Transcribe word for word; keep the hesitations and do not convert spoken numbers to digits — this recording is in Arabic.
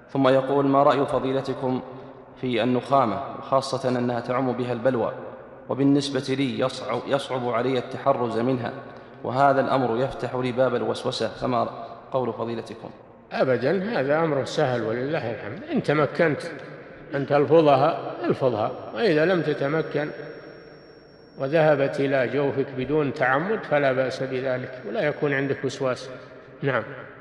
ثم يقول: ما رأي فضيلتكم في النخامة، وخاصة أنها تعم بها البلوى، وبالنسبة لي يصعب, يصعب علي التحرز منها، وهذا الأمر يفتح لي باب الوسوسة، فما قول فضيلتكم؟ أبدا، هذا أمر سهل ولله الحمد. إن تمكنت أن تلفظها الفظها، وإذا لم تتمكن وذهبت إلى جوفك بدون تعمد فلا بأس بذلك، ولا يكون عندك وسواس. نعم.